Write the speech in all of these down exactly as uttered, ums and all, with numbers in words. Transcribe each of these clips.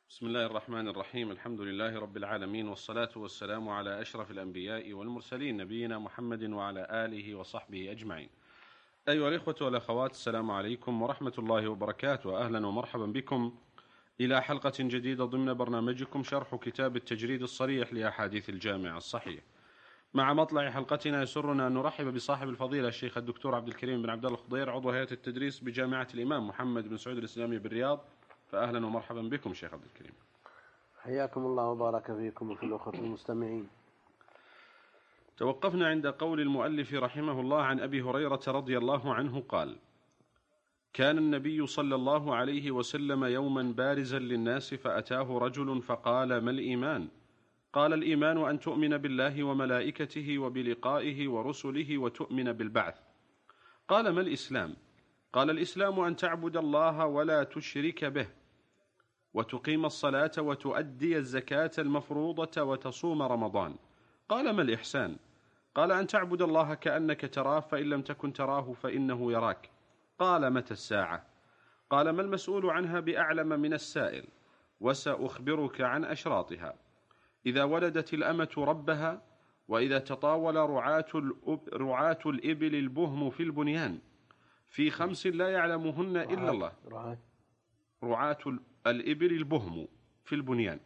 بسم الله الرحمن الرحيم. الحمد لله رب العالمين، والصلاة والسلام على أشرف الأنبياء والمرسلين، نبينا محمد وعلى آله وصحبه أجمعين. أيها الإخوة والأخوات، السلام عليكم ورحمة الله وبركاته. أهلا ومرحبا بكم إلى حلقة جديدة ضمن برنامجكم شرح كتاب التجريد الصريح لأحاديث الجامع الصحيح. مع مطلع حلقتنا يسرنا أن نرحب بصاحب الفضيلة الشيخ الدكتور عبد الكريم بن عبد الله الخضير، عضو هيئة التدريس بجامعة الإمام محمد بن سعود الإسلامي بالرياض. فأهلا ومرحبا بكم شيخ عبد الكريم. حياكم الله وبارك فيكم وفي الأخوة المستمعين. توقفنا عند قول المؤلف رحمه الله عن أبي هريرة رضي الله عنه قال: كان النبي صلى الله عليه وسلم يوما بارزا للناس، فأتاه رجل فقال: ما الإيمان؟ قال: الإيمان أن تؤمن بالله وملائكته وبلقائه ورسله وتؤمن بالبعث. قال: ما الإسلام؟ قال: الإسلام أن تعبد الله ولا تشرك به، وتقيم الصلاة وتؤدي الزكاة المفروضة وتصوم رمضان. قال: ما الإحسان؟ قال: أن تعبد الله كأنك تراه، فإن لم تكن تراه فإنه يراك. قال: متى الساعة؟ قال: ما المسؤول عنها بأعلم من السائل، وسأخبرك عن أشراطها. إذا ولدت الأمة ربها، وإذا تطاول رعاة, رعاة الإبل البهم في البنيان، في خمس لا يعلمهن إلا الله. رعاة رعاة الإبل البهم في البنيان،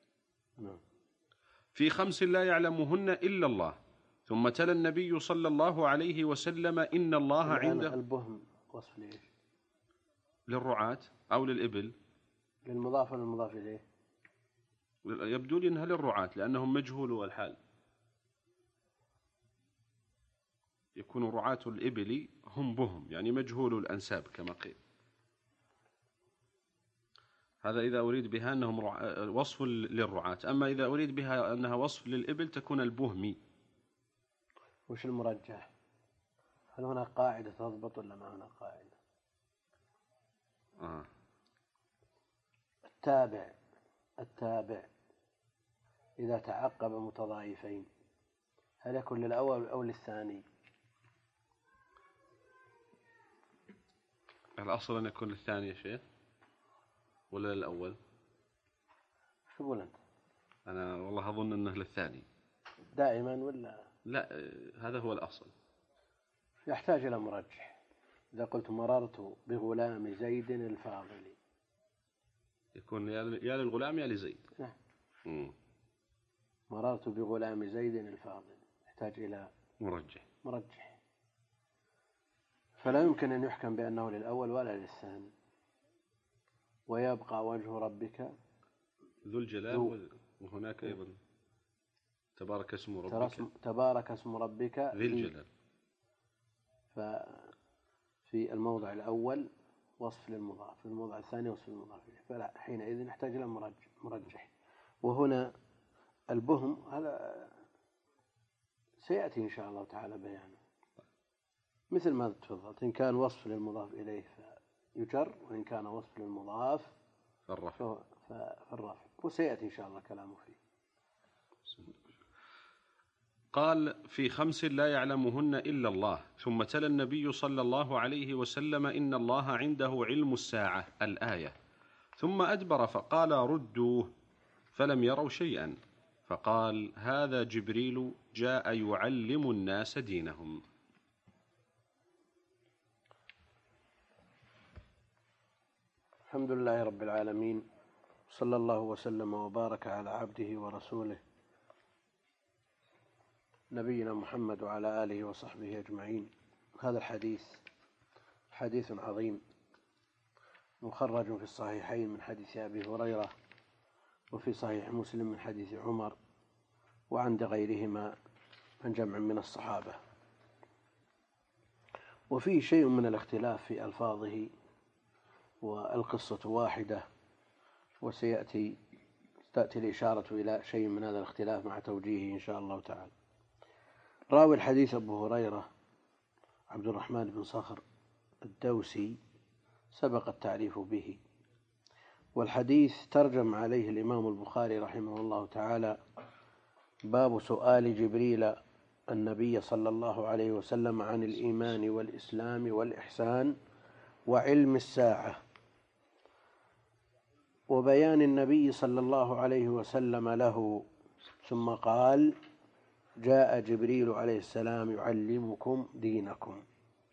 في خمس لا يعلمهن إلا الله. ثم تلا النبي صلى الله عليه وسلم: إن الله عنده. البهم وصف ليش؟ للرعاة أو للإبل؟ للمضاف ولا المضاف إليه؟ يبدو لي أنها للرعاة، لأنهم مجهولوا الحال، يكون رعاة الإبل هم بهم، يعني مجهول الأنساب كما قيل. هذا إذا أريد بها أنهم وصف للرعاة. أما إذا أريد بها أنها وصف للإبل تكون البهمي. وش المرجح؟ هل هناك قاعدة تضبط ولا ما هناك قاعدة؟ آه. التابع التابع إذا تعقب متضايفين هل يكون للأول أو للثاني؟ الأصل أن يكون للثاني يا شيخ ولا للأول؟ شو تقول أنت؟ أنا والله أظن أنه للثاني دائما ولا؟ لا، هذا هو الأصل. يحتاج إلى مرجح. إذا قلت مررت بغلام زيد الفاضل يكون يا للغلام يا لزيد. نعم. مم. مررت بغلام زيد الفاضل يحتاج إلى مرجح مرجح فلا يمكن أن يحكم بأنه للأول ولا للثاني. ويبقى وجه ربك ذو الجلال، وهناك أيضا تبارك اسم ربك تبارك اسم ربك ذي الجلال. ففي الموضع الأول وصف للمضاف، في الموضع الثاني وصف للمضاف إليه، فلا حينئذ نحتاج إلى مرجح. وهنا البهم هذا سيأتي إن شاء الله تعالى بيانه، مثل ما تفضلت. إن كان وصف للمضاف إليه فيجر، وإن كان وصف للمضاف فالرفع فالرفع، وسيأتي إن شاء الله كلامه فيه. قال: في خمس لا يعلمهن إلا الله. ثم تلا النبي صلى الله عليه وسلم: إن الله عنده علم الساعة، الآية. ثم أدبر فقال: ردوه، فلم يروا شيئا. فقال: هذا جبريل جاء يعلم الناس دينهم. الحمد لله رب العالمين، صلى الله وسلم وبارك على عبده ورسوله نبينا محمد وعلى آله وصحبه أجمعين. هذا الحديث حديث عظيم مخرج في الصحيحين من حديث أبي هريرة، وفي صحيح مسلم من حديث عمر، وعند غيرهما من جمع من الصحابة. وفيه شيء من الاختلاف في ألفاظه، والقصة واحدة، وسيأتي تأتي الإشارة إلى شيء من هذا الاختلاف مع توجيهه إن شاء الله تعالى. راوي الحديث أبو هريرة عبد الرحمن بن صخر الدوسي، سبق التعريف به، والحديث ترجم عليه الإمام البخاري رحمه الله تعالى: باب سؤال جبريل النبي صلى الله عليه وسلم عن الإيمان والإسلام والإحسان وعلم الساعة. وبيان النبي صلى الله عليه وسلم له، ثم قال: جاء جبريل عليه السلام يعلمكم دينكم.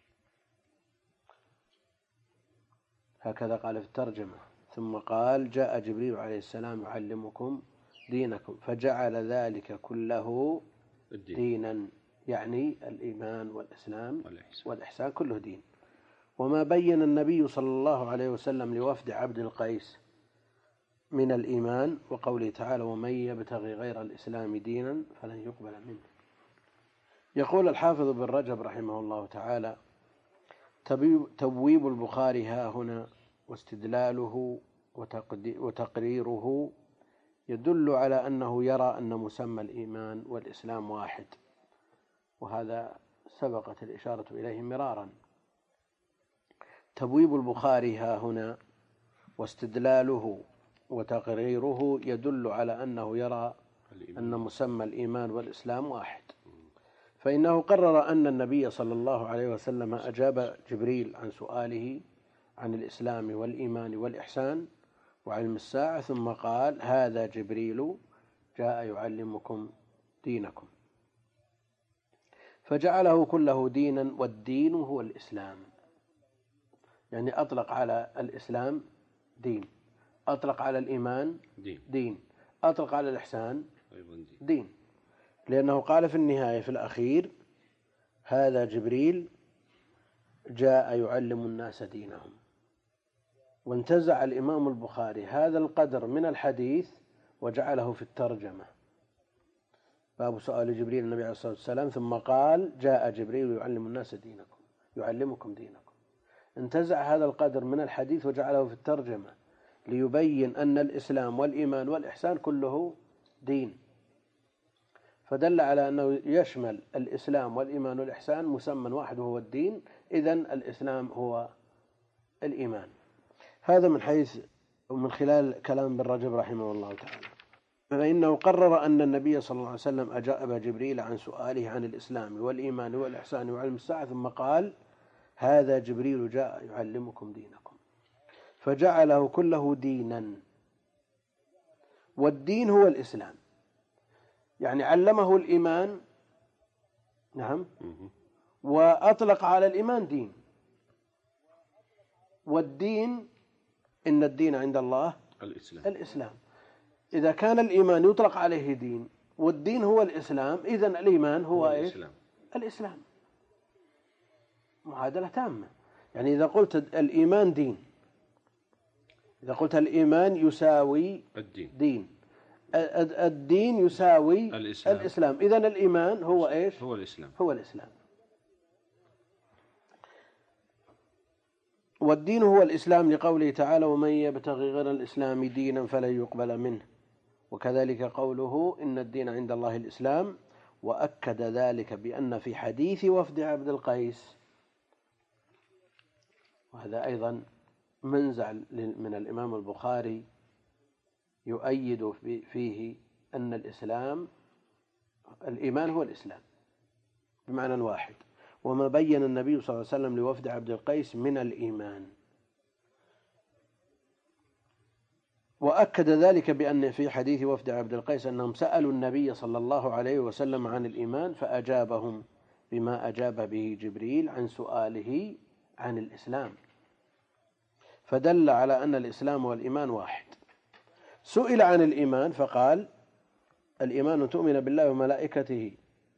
هكذا قال في الترجمة، ثم قال: جاء جبريل عليه السلام يعلمكم دينكم، فجعل ذلك كله الدين. دينا، يعني الإيمان والإسلام والإحسان. والإحسان كله دين. وما بين النبي صلى الله عليه وسلم لوفد عبد القيس من الإيمان، وقوله تعالى: ومن يبتغي غير الإسلام دينا فلن يقبل منه. يقول الحافظ بن رجب رحمه الله تعالى: تبويب البخاري ها هنا واستدلاله وتقريره يدل على أنه يرى أن مسمى الإيمان والإسلام واحد، وهذا سبقت الإشارة إليه مرارا. تبويب البخاري ها هنا واستدلاله وتقريره يدل على أنه يرى أن مسمى الإيمان والإسلام واحد، فإنه قرر أن النبي صلى الله عليه وسلم أجاب جبريل عن سؤاله عن الإسلام والإيمان والإحسان وعلم الساعة، ثم قال: هذا جبريل جاء يعلمكم دينكم، فجعله كله دينا، والدين هو الإسلام. يعني أطلق على الإسلام دين، أطلق على الإيمان دين, دين. أطلق على الإحسان دين. دين، لأنه قال في النهاية في الأخير: هذا جبريل جاء يعلم الناس دينهم. وانتزع الإمام البخاري هذا القدر من الحديث وجعله في الترجمة، باب سؤال جبريل النبي عليه الصلاة والسلام، ثم قال: جاء جبريل يعلم الناس دينكم يعلمكم دينكم. انتزع هذا القدر من الحديث وجعله في الترجمة ليبين أن الإسلام والإيمان والإحسان كله دين، فدل على أنه يشمل الإسلام والإيمان والإحسان مسمى واحد وهو الدين. إذن الإسلام هو الإيمان. هذا من حيث ومن خلال كلام ابن رجب رحمه الله تعالى. فإنه قرر أن النبي صلى الله عليه وسلم أجاب جبريل عن سؤاله عن الإسلام والإيمان والإحسان وعلم الساعة، ثم قال: هذا جبريل جاء يعلمكم دينكم، فجعله كله دينا، والدين هو الإسلام. يعني علمه الإيمان، نعم، وأطلق على الإيمان دين، والدين إن الدين عند الله الإسلام. الإسلام. إذا كان الإيمان يطلق عليه دين والدين هو الإسلام، إذن الإيمان هو, هو إيش؟ الإسلام. الإسلام. معادلة تامة. يعني إذا قلت الإيمان دين، إذا قلت الإيمان يساوي الدين, دين، الدين يساوي الإسلام, الإسلام. إذن الإيمان هو إيش؟ هو الإسلام. هو الإسلام. والدين هو الإسلام لقوله تعالى: ومن يبتغي غير الإسلام دينا فلن يقبل منه. وكذلك قوله: إن الدين عند الله الإسلام. وأكد ذلك بأن في حديث وفد عبد القيس، وهذا أيضا منزع من الإمام البخاري يؤيد فيه أن الإسلام الإيمان هو الإسلام بمعنى واحد، وما بين النبي صلى الله عليه وسلم لوفد عبد القيس من الإيمان. وأكد ذلك بأن في حديث وفد عبد القيس أنهم سألوا النبي صلى الله عليه وسلم عن الإيمان فأجابهم بما أجاب به جبريل عن سؤاله عن الإسلام، فدل على أن الإسلام والإيمان واحد. سئل عن الإيمان فقال: الإيمان أن تؤمن بالله وملائكته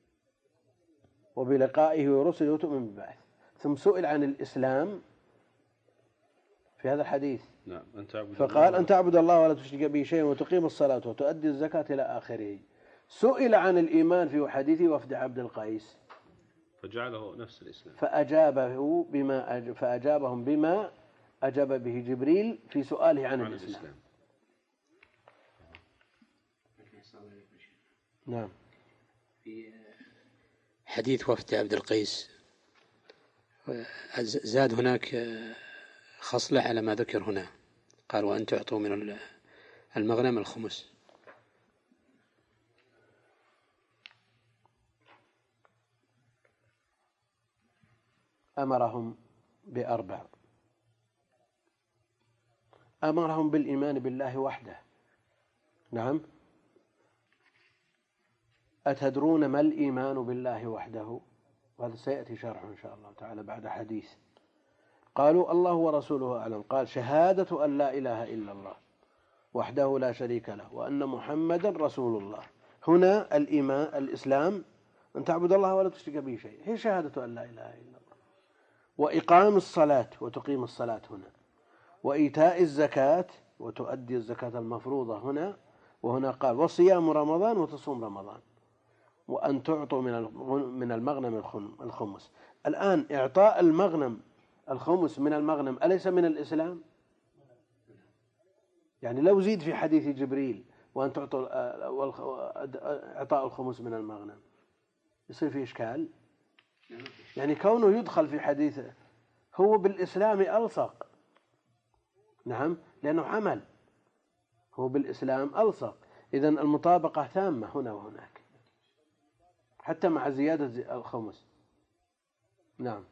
وبلقائه ورسله وتؤمن بالبعث. ثم سئل عن الإسلام في هذا الحديث، نعم، أن تعبد فقال: أن تعبد الله ولا تشرك به شيئا وتقيم الصلاة وتؤدي الزكاة إلى آخره. سئل عن الإيمان في حديث وفد عبد القيس فجعله نفس الإسلام، فأجابه بما أج... فأجابهم بما أجاب به جبريل في سؤاله عن, عن الإسلام. الإسلام. نعم. في حديث وفد عبد القيس زاد هناك خصلة على ما ذكر هنا، قال: وأن تعطوا من المغنم الخمس. أمرهم بأربع: أمرهم بالإيمان بالله وحده. نعم. أتدرون ما الإيمان بالله وحده؟ وهذا سيأتي شرحه إن شاء الله تعالى بعد حديث. قالوا الله ورسوله أعلم. قال شهادة أن لا إله إلا الله وحده لا شريك له وأن محمدا رسول الله. هنا الإيمان الإسلام أن تعبد الله ولا تشرك به شيء، هي شهادة أن لا إله إلا الله، وإقام الصلاة وتقيم الصلاة هنا، وإيتاء الزكاة وتؤدي الزكاة المفروضة هنا، وهنا قال وصيام رمضان وتصوم رمضان، وأن تعطوا من المغنم الخمس. الآن إعطاء المغنم الخمس من المغنم أليس من الإسلام؟ يعني لو زيد في حديث جبريل وأن تعطوا إعطاء الخمس من المغنم يصير فيه إشكال. يعني كونه يدخل في حديثه هو بالإسلام ألصق. نعم، لأنه عمل، هو بالإسلام ألصق. إذن المطابقة تامة هنا وهناك حتى مع زيادة الخمس. نعم.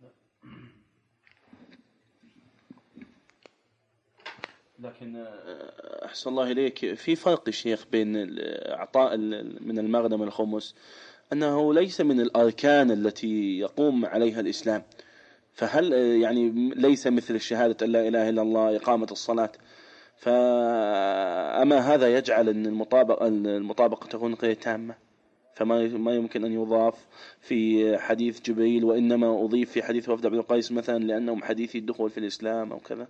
لكن أحسن الله إليك، في فرق الشيخ بين إعطاء من المغنم الخمس أنه ليس من الأركان التي يقوم عليها الإسلام، فهل يعني ليس مثل الشهادة أن لا إله إلا الله إقامة الصلاة، فأما هذا يجعل أن المطابقة المطابقة تكون غير تامة، فما ما يمكن أن يضاف في حديث جبريل وإنما أضيف في حديث وفد عبد القيس مثلا لأنهم حديثي الدخول في الإسلام أو كذا.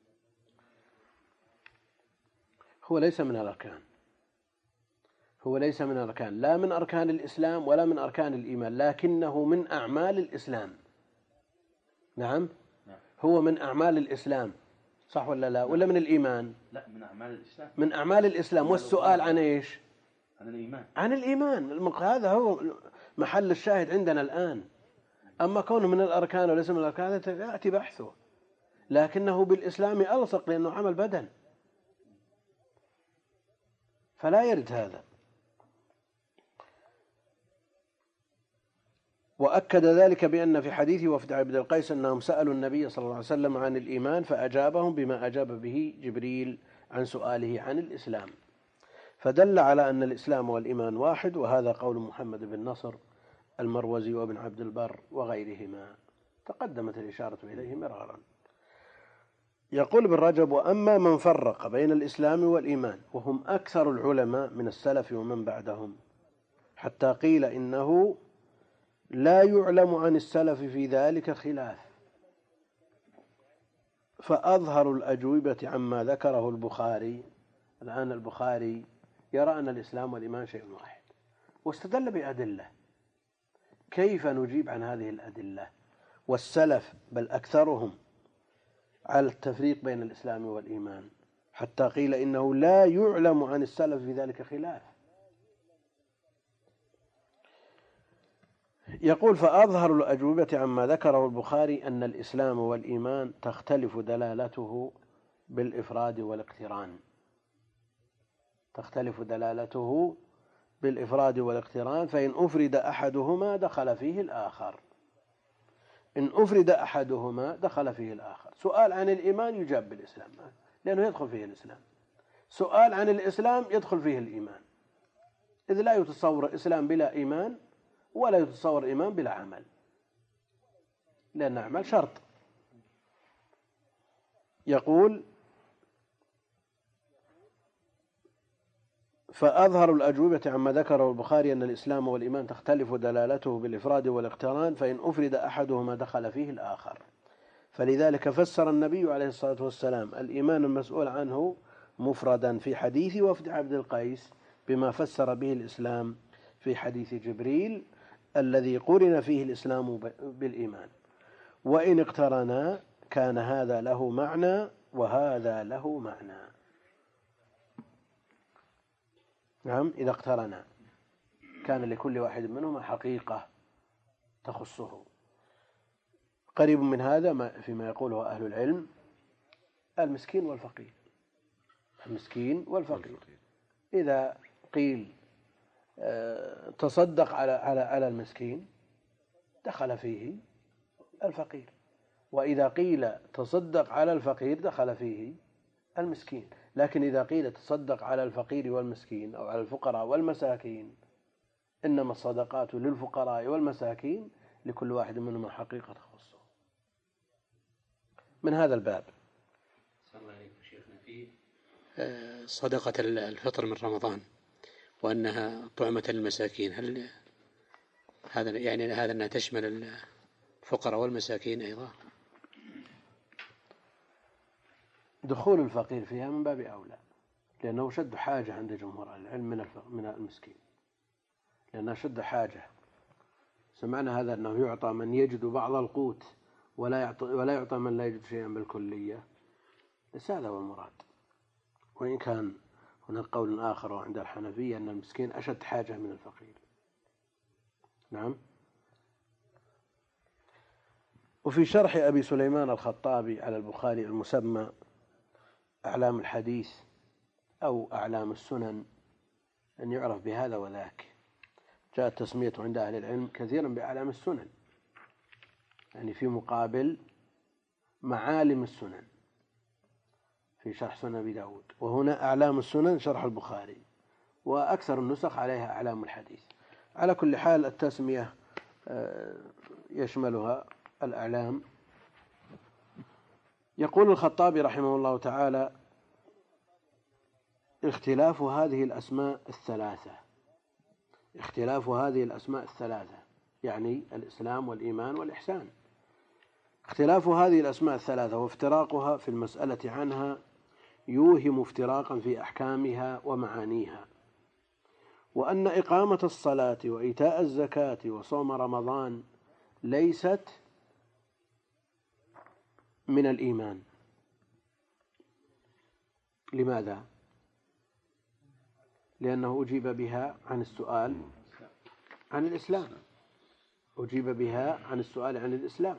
هو ليس من الأركان، هو ليس من الأركان، لا من أركان الإسلام ولا من أركان الإيمان، لكنه من أعمال الإسلام. نعم، هو من أعمال الإسلام، صح ولا لا؟ ولا من الإيمان؟ لا، من أعمال الإسلام. من أعمال الإسلام. والسؤال عن إيش؟ عن الإيمان. عن الإيمان. هذا هو محل الشاهد عندنا الآن. أما كونه من الأركان وليس من الأركان يأتي بحثه، لكنه بالإسلام ألصق لأنه عمل بدن، فلا يرد هذا. وأكد ذلك بأن في حديث وفد عبد القيس أنهم سألوا النبي صلى الله عليه وسلم عن الإيمان فأجابهم بما أجاب به جبريل عن سؤاله عن الإسلام، فدل على أن الإسلام والإيمان واحد. وهذا قول محمد بن نصر المروزي وابن عبد البر وغيرهما، تقدمت الإشارة إليه مرارا. يقول ابن رجب: وأما من فرق بين الإسلام والإيمان وهم أكثر العلماء من السلف ومن بعدهم، حتى قيل إنه لا يعلم عن السلف في ذلك خلاف، فأظهر الأجوبة عما ذكره البخاري. الآن البخاري يرى أن الإسلام والإيمان شيء واحد، واستدل بأدلة. كيف نجيب عن هذه الأدلة؟ والسلف بل أكثرهم على التفريق بين الإسلام والإيمان، حتى قيل إنه لا يعلم عن السلف في ذلك خلاف. يقول: فأظهر الأجوبة عما ذكره البخاري أن الإسلام والإيمان تختلف دلالته بالإفراد والاقتران، تختلف دلالته بالإفراد والاقتران، فإن أفرد أحدهما دخل فيه الآخر، إن أفرد أحدهما دخل فيه الآخر. سؤال عن الإيمان يجاب بالإسلام لأنه يدخل فيه الإسلام، سؤال عن الإسلام يدخل فيه الإيمان، إذ لا يتصور إسلام بلا إيمان ولا يتصور إيمان بلا عمل، لأن عمل شرط. يقول: فأظهر الأجوبة عما ذكره البخاري أن الإسلام والإيمان تختلف دلالته بالإفراد والاقتران، فإن أفرد أحدهما دخل فيه الآخر. فلذلك فسر النبي عليه الصلاة والسلام الإيمان المسؤول عنه مفردا في حديث وفد عبد القيس بما فسر به الإسلام في حديث جبريل الذي قرن فيه الإسلام بالإيمان، وإن اقترنا كان هذا له معنى وهذا له معنى. نعم، إذا اقترنا كان لكل واحد منهما حقيقة تخصه. قريب من هذا ما فيما يقوله أهل العلم: المسكين والفقير، المسكين والفقير. إذا قيل تصدق على على على المسكين دخل فيه الفقير، وإذا قيل تصدق على الفقير دخل فيه المسكين. لكن إذا قيل تصدق على الفقير والمسكين أو على الفقراء والمساكين، إنما الصدقات للفقراء والمساكين لكل واحد منهم حقيقة تخصه. من هذا الباب صدقة الفطر من رمضان وأنها طعمة للمساكين، هل هذا يعني هذا أنها تشمل الفقراء والمساكين أيضا؟ دخول الفقير فيها من باب أولى، لأنه شد حاجة عند جمهور العلم من من المسكين، لأنه شد حاجة. سمعنا هذا أنه يعطى من يجد بعض القوت ولا يعطى ولا يعطى من لا يجد شيئا بالكلية، ليس هذا هو المراد. وإن كان هناك قول آخر عند الحنفية أن المسكين أشد حاجة من الفقير. نعم. وفي شرح أبي سليمان الخطابي على البخاري المسمى أعلام الحديث أو أعلام السنن، أن يعرف بهذا وذاك، جاءت تسمية عند أهل العلم كثيرا بأعلام السنن، يعني في مقابل معالم السنن في شرح سنن أبي داود، وهنا أعلام السنن شرح البخاري، وأكثر النسخ عليها أعلام الحديث. على كل حال التسمية يشملها الأعلام. يقول الخطابي رحمه الله تعالى: اختلاف هذه الأسماء الثلاثة، اختلاف هذه الأسماء الثلاثة يعني الإسلام والإيمان والإحسان، اختلاف هذه الأسماء الثلاثة وافتراقها في المسألة عنها يوهم افتراقا في أحكامها ومعانيها، وأن إقامة الصلاة وإيتاء الزكاة وصوم رمضان ليست من الإيمان. لماذا؟ لأنه أجيب بها عن السؤال عن الإسلام، أجيب بها عن السؤال عن الإسلام،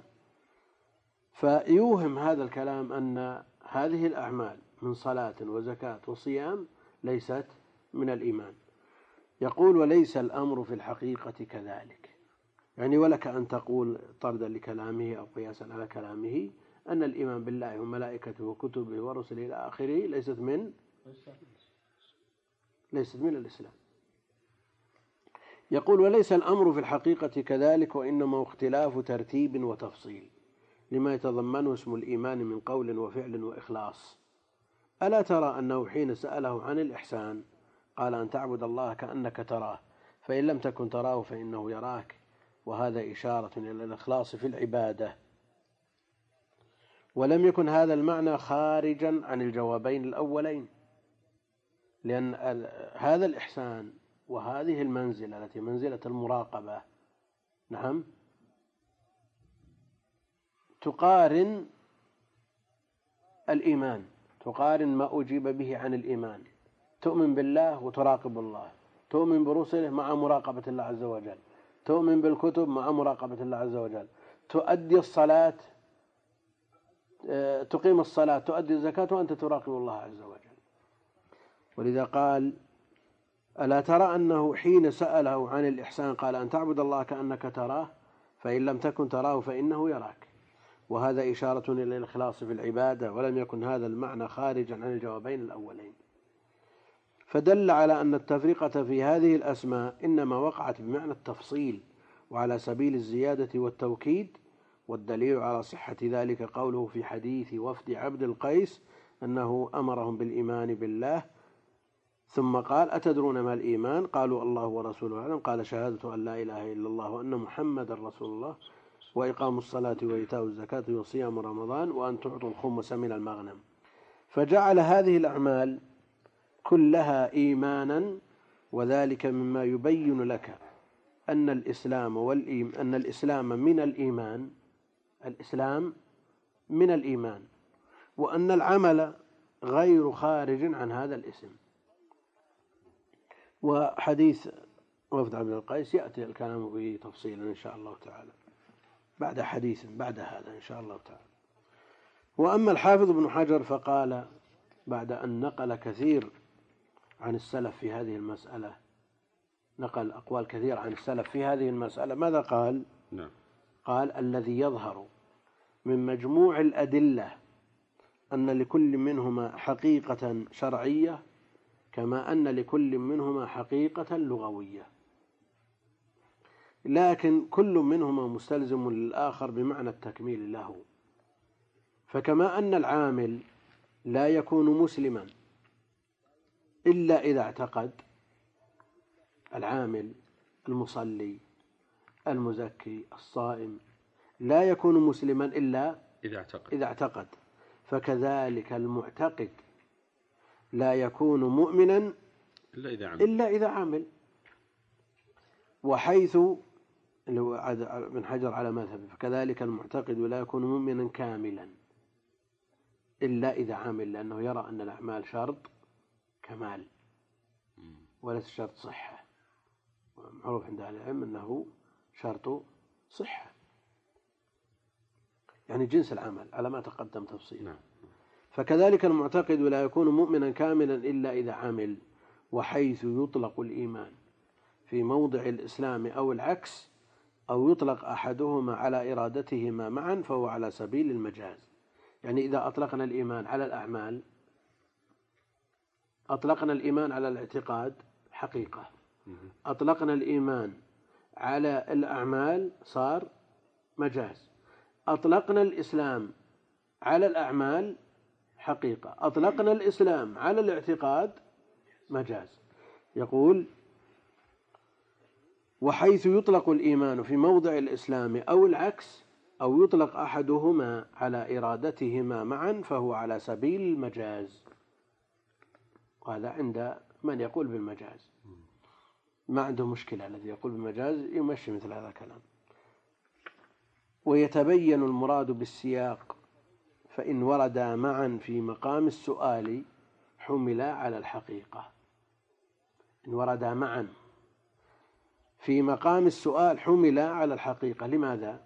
فيوهم هذا الكلام أن هذه الأعمال من صلاة وزكاة وصيام ليست من الإيمان. يقول: وليس الأمر في الحقيقة كذلك، يعني ولك أن تقول طردا لكلامه أو قياسا على كلامه أن الإيمان بالله وملائكته وكتبه ورسله إلى آخره ليست من ليست من الإسلام. يقول: وليس الأمر في الحقيقة كذلك، وإنما اختلاف ترتيب وتفصيل لما يتضمنه اسم الإيمان من قول وفعل وإخلاص. ألا ترى أنه حين سأله عن الإحسان قال: أن تعبد الله كأنك تراه، فإن لم تكن تراه فإنه يراك، وهذا إشارة إلى الإخلاص في العبادة. ولم يكن هذا المعنى خارجا عن الجوابين الأولين، لأن هذا الإحسان وهذه المنزلة التي منزلة المراقبة نعم تقارن الإيمان، تقارن ما أجيب به عن الإيمان. تؤمن بالله وتراقب الله، تؤمن برسله مع مراقبة الله عز وجل، تؤمن بالكتب مع مراقبة الله عز وجل، تؤدي الصلاة، تقيم الصلاة، تؤدي الزكاة وأنت تراقب الله عز وجل. ولذا قال: ألا ترى أنه حين سأله عن الإحسان قال: أن تعبد الله كأنك تراه، فإن لم تكن تراه فإنه يراك، وهذا إشارة إلى الإخلاص في العبادة. ولم يكن هذا المعنى خارجا عن الجوابين الأولين، فدل على أن التفرقة في هذه الأسماء إنما وقعت بمعنى التفصيل وعلى سبيل الزيادة والتوكيد. والدليل على صحة ذلك قوله في حديث وفد عبد القيس أنه أمرهم بالإيمان بالله، ثم قال: أتدرون ما الإيمان؟ قالوا: الله ورسوله أعلم. قال: شهادة أن لا إله إلا الله وأن محمد رسول الله، وإقام الصلاة وإيتاء الزكاة وصيام رمضان، وأن تعطوا الخمس من المغنم. فجعل هذه الأعمال كلها إيمانا، وذلك مما يبين لك أن الإسلام والإيمان أن الإسلام من الإيمان، الإسلام من الإيمان، وأن العمل غير خارج عن هذا الاسم. وحديث وفد عبد القيس يأتي الكلام به تفصيلا إن شاء الله تعالى بعد حديث بعد هذا إن شاء الله تعالى. وأما الحافظ ابن حجر فقال بعد أن نقل كثير عن السلف في هذه المسألة، نقل أقوال كثير عن السلف في هذه المسألة، ماذا قال؟ نعم. قال: الذي يظهر من مجموع الأدلة أن لكل منهما حقيقة شرعية كما أن لكل منهما حقيقة لغوية، لكن كل منهما مستلزم للآخر بمعنى التكميل له. فكما أن العامل لا يكون مسلما إلا إذا اعتقد، العامل المصلي المزكي الصائم لا يكون مسلما إلا إذا اعتقد, إذا اعتقد. فكذلك المعتقد لا يكون مؤمنا إلا إذا عمل, إلا إذا عمل. وحيث ابن حجر على مذهبه فكذلك المعتقد لا يكون مؤمنا كاملا إلا إذا عمل، لأنه يرى أن الأعمال شرط كمال وليس شرط صحة، معروف عند أهل العلم أنه شرط صحة، يعني جنس العمل على ما تقدم تفصيلا. فكذلك المعتقد لا يكون مؤمنا كاملا إلا إذا عمل. وحيث يطلق الإيمان في موضع الإسلام أو العكس، أو يطلق أحدهما على إرادتهما معا، فهو على سبيل المجاز. يعني إذا أطلقنا الإيمان على الأعمال أطلقنا الإيمان على الاعتقاد حقيقة، أطلقنا الإيمان على الأعمال صار مجاز، أطلقنا الإسلام على الأعمال حقيقة، أطلقنا الإسلام على الاعتقاد مجاز. يقول: وحيث يطلق الإيمان في موضع الإسلام أو العكس، أو يطلق أحدهما على إرادتهما معا، فهو على سبيل المجاز. وهذا عند من يقول بالمجاز، ما عنده مشكلة، الذي يقول بالمجاز يمشي مثل هذا الكلام. ويتبين المراد بالسياق، فإن وردا معا في مقام السؤال حملا على الحقيقة. إن وردا معا في مقام السؤال حملا على الحقيقة. لماذا؟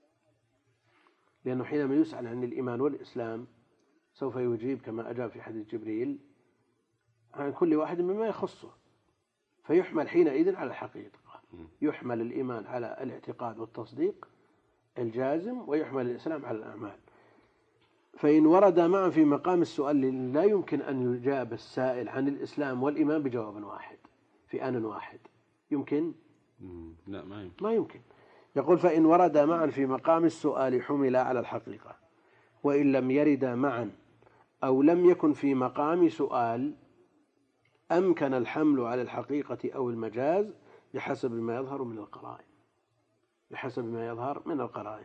لأنه حينما يسأل عن الإيمان والإسلام سوف يجيب كما أجاب في حديث جبريل عن كل واحد مما يخصه، فيحمل حينئذ على الحقيقة. يحمل الإيمان على الاعتقاد والتصديق الجازم، ويحمل الإسلام على الأعمال. فإن ورد معا في مقام السؤال لا يمكن أن يجاب السائل عن الإسلام والإيمان بجواب واحد في آن واحد. يمكن؟ لا، ما يمكن. ما يمكن. يقول: فإن ورد معا في مقام السؤال حمل على الحقيقة، وإن لم يرد معا أو لم يكن في مقام سؤال أمكن الحمل على الحقيقة أو المجاز بحسب ما يظهر من القرائن بحسب ما يظهر من القرائن.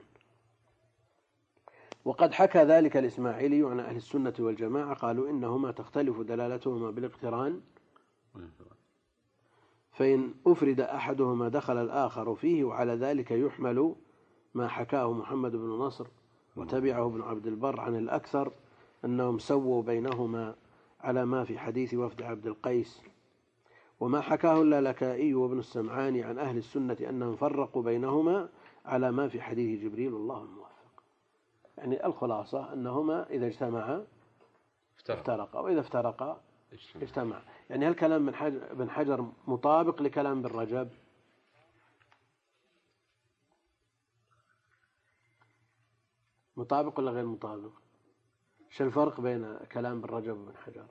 وقد حكى ذلك الإسماعيلي عن أهل السنة والجماعة، قالوا إنهما تختلف دلالتهما بالاقتران، فإن أفرد أحدهما دخل الآخر فيه، وعلى ذلك يحمل ما حكاه محمد بن نصر وتبعه ابن عبد البر عن الأكثر أنهم سووا بينهما على ما في حديث وفد عبد القيس، وما حكاه اللالكائي وابن السمعاني عن أهل السنة أنهم فرقوا بينهما على ما في حديث جبريل، والله الموفق. يعني الخلاصة أنهما إذا اجتمعا افترقا، وإذا افترقا اجتمعا. يعني هل كلام ابن حجر مطابق لكلام ابن رجب؟ مطابق ولا غير مطابق؟ شو الفرق بين كلام ابن رجب وابن حجر؟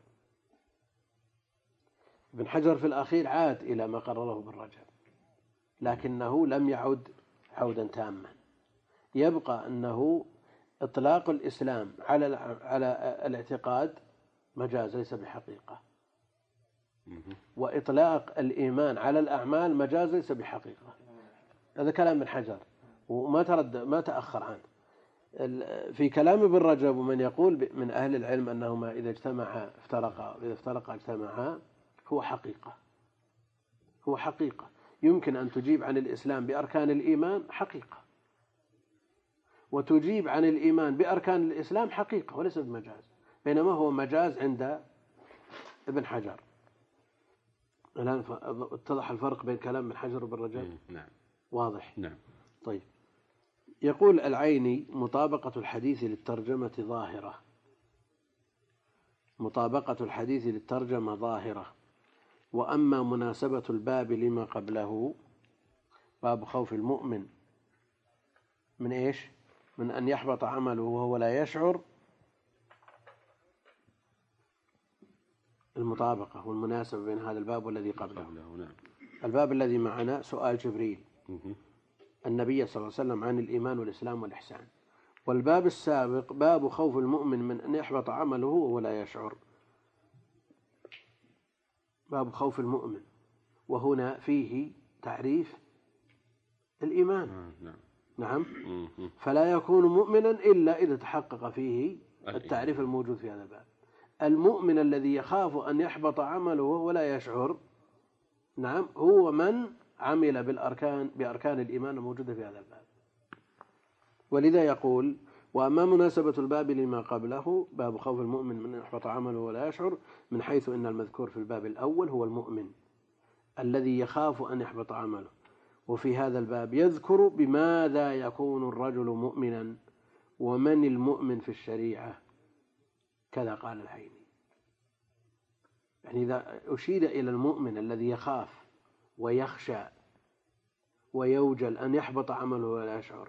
ابن حجر في الأخير عاد إلى ما قرره ابن رجب، لكنه لم يعد عودا تاما. يبقى أنه إطلاق الإسلام على على الاعتقاد مجاز ليس بحقيقة، وإطلاق الإيمان على الأعمال مجاز ليس بحقيقة. هذا كلام ابن حجر وما ترد ما تأخر عنه. في كلام ابن رجب ومن يقول من أهل العلم أنهما إذا اجتمعا افترقا وإذا افترقا اجتمعا، هو حقيقة هو حقيقة يمكن أن تجيب عن الإسلام بأركان الإيمان حقيقة، وتجيب عن الإيمان بأركان الإسلام حقيقة وليس بمجاز، بينما هو مجاز عند ابن حجر. الآن اتضح الفرق بين كلام ابن حجر وابن رجب؟ نعم. واضح؟ نعم. طيب. يقول العيني: مطابقة الحديث للترجمة ظاهرة مطابقة الحديث للترجمة ظاهرة وأما مناسبة الباب لما قبله، باب خوف المؤمن من إيش؟ من أن يحبط عمله وهو لا يشعر، المطابقة والمناسبة بين هذا الباب والذي قبله. نعم. الباب الذي معنا سؤال جبريل النبي صلى الله عليه وسلم عن الإيمان والإسلام والإحسان، والباب السابق باب خوف المؤمن من أن يحبط عمله ولا يشعر. باب خوف المؤمن، وهنا فيه تعريف الإيمان. نعم. نعم. فلا يكون مؤمنا إلا إذا تحقق فيه التعريف الموجود في هذا الباب. المؤمن الذي يخاف أن يحبط عمله ولا يشعر، نعم، هو من عمل بالأركان بأركان الإيمان الموجودة في هذا الباب. ولذا يقول: وأما مناسبة الباب لما قبله باب خوف المؤمن من أن يحبط عمله ولا يشعر، من حيث أن المذكور في الباب الأول هو المؤمن الذي يخاف أن يحبط عمله، وفي هذا الباب يذكر بماذا يكون الرجل مؤمنا ومن المؤمن في الشريعة، كذا قال العيني. يعني إذا أشير إلى المؤمن الذي يخاف ويخشى ويوجل أن يحبط عمله ولا يشعر،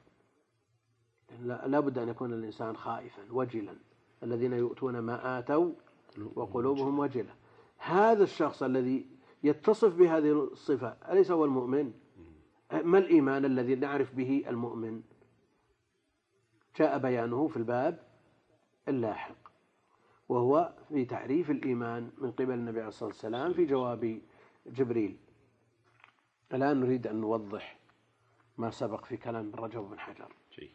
لا بد أن يكون الإنسان خائفا وجلا، الذين يؤتون ما آتوا وقلوبهم وجلة. هذا الشخص الذي يتصف بهذه الصفة أليس هو المؤمن؟ ما الإيمان الذي نعرف به المؤمن؟ جاء بيانه في الباب اللاحق، وهو في تعريف الإيمان من قبل النبي عليه الصلاة والسلام في جواب جبريل. الآن نريد أن نوضح ما سبق في كلام ابن رجب وابن حجر.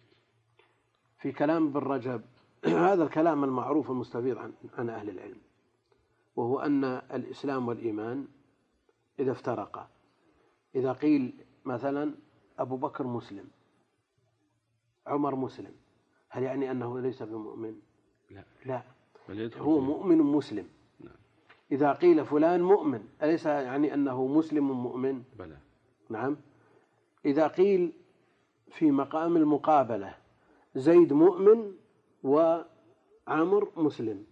في كلام ابن رجب هذا الكلام المعروف المستفيض عن, عن أهل العلم، وهو أن الإسلام والإيمان إذا افترقا، إذا قيل مثلا أبو بكر مسلم، عمر مسلم، هل يعني أنه ليس بمؤمن؟ لا, لا. هو مؤمن مسلم. إذا قيل فلان مؤمن أليس يعني أنه مسلم مؤمن؟ بلى. نعم. إذا قيل في مقام المقابلة زيد مؤمن وعمر مسلم،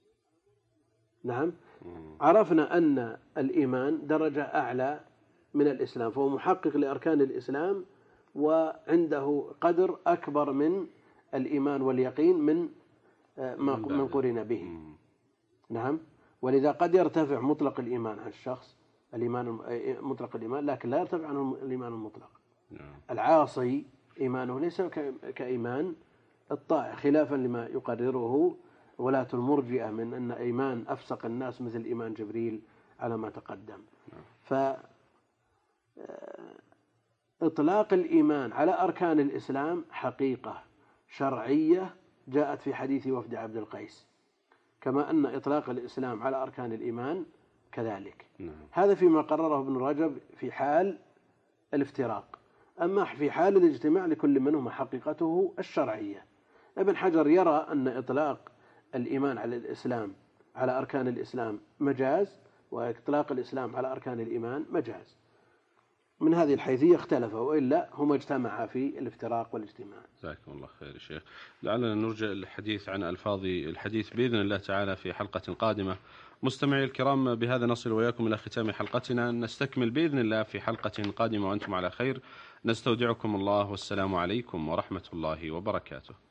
نعم، عرفنا أن الإيمان درجة أعلى من الإسلام، فهو محقق لأركان الإسلام وعنده قدر أكبر من الإيمان واليقين من من قرن به. نعم. ولذا قد يرتفع مطلق الإيمان عن الشخص، الإيمان مطلق الإيمان، لكن لا يرتفع عن الإيمان المطلق. العاصي إيمانه ليس كإيمان الطائع، خلافا لما يقرره ولاة المرجئة من أن إيمان أفسق الناس مثل إيمان جبريل على ما تقدم. فإطلاق الإيمان على أركان الإسلام حقيقة شرعية جاءت في حديث وفد عبد القيس، كما أن إطلاق الإسلام على أركان الإيمان كذلك. نعم. هذا فيما قرره ابن رجب في حال الافتراق. أما في حال الاجتماع لكل منهما حقيقته الشرعية. ابن حجر يرى أن إطلاق الإيمان على الإسلام على أركان الإسلام مجاز، وإطلاق الإسلام على أركان الإيمان مجاز. من هذه الحيثية اختلفوا، وإلا هما اجتمعا في الافتراق والاجتماع. جزاكم الله خير شيخ. لعلنا نرجع الحديث عن ألفاظ الحديث بإذن الله تعالى في حلقة قادمة. مستمعي الكرام، بهذا نصل وإياكم إلى ختام حلقتنا، نستكمل بإذن الله في حلقة قادمة وأنتم على خير. نستودعكم الله، والسلام عليكم ورحمة الله وبركاته.